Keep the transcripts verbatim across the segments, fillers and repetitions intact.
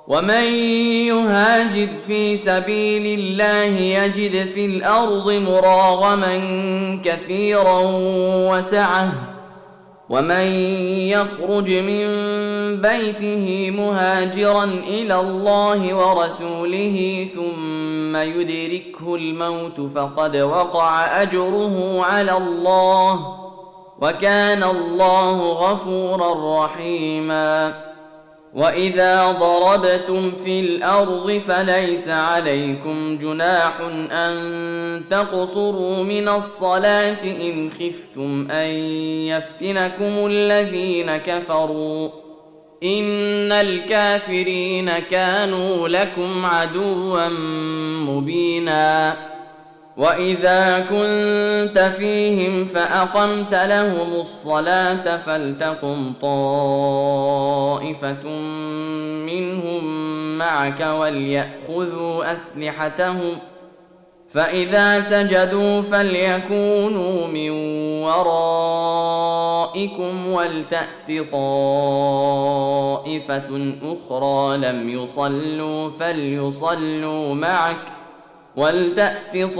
ومن يهاجر في سبيل الله يجد في الأرض مراغما كثيرا وسعة، ومن يخرج من بيته مهاجرا إلى الله ورسوله ثم يدركه الموت فقد وقع أجره على الله، وكان الله غفورا رحيما. وإذا ضربتم في الأرض فليس عليكم جناح أن تقصروا من الصلاة إن خفتم أن يفتنكم الذين كفروا، إن الكافرين كانوا لكم عدوا مبينا. وإذا كنت فيهم فأقمت لهم الصلاة فلتقم طائفة منهم معك وليأخذوا أسلحتهم، فإذا سجدوا فليكونوا من ورائكم ولتأت طائفة أخرى لم يصلوا فليصلوا معك ولتأت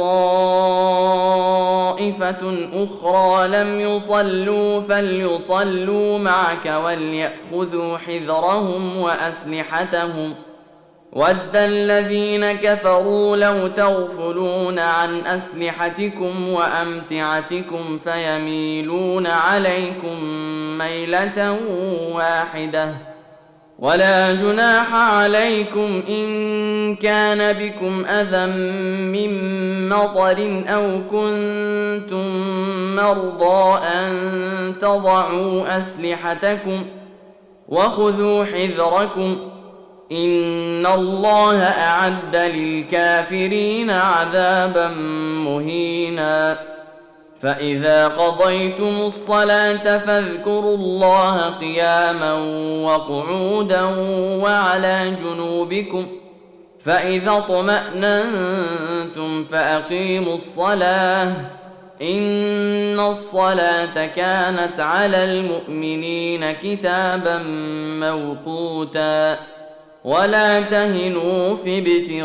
طائفة أخرى لم يصلوا فليصلوا معك وليأخذوا حذرهم وأسلحتهم. ود الذين كفروا لو تغفلون عن أسلحتكم وأمتعتكم فيميلون عليكم ميلة واحدة، ولا جناح عليكم إن كان بكم أذى من مطر أو كنتم مرضى أن تضعوا أسلحتكم وخذوا حذركم، إن الله أعد للكافرين عذابا مهينا. فإذا قضيتم الصلاة فاذكروا الله قياما وقعودا وعلى جنوبكم، فإذا اطمأننتم فأقيموا الصلاة، إن الصلاة كانت على المؤمنين كتابا موقوتا. ولا تهنوا في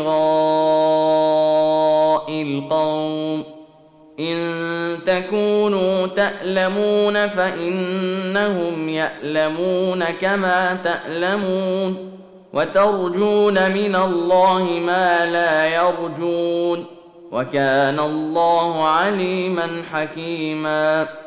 ابتغاء القوم، إن تكونوا تألمون فإنهم يألمون كما تألمون، وترجون من الله ما لا يرجون، وكان الله عليما حكيما.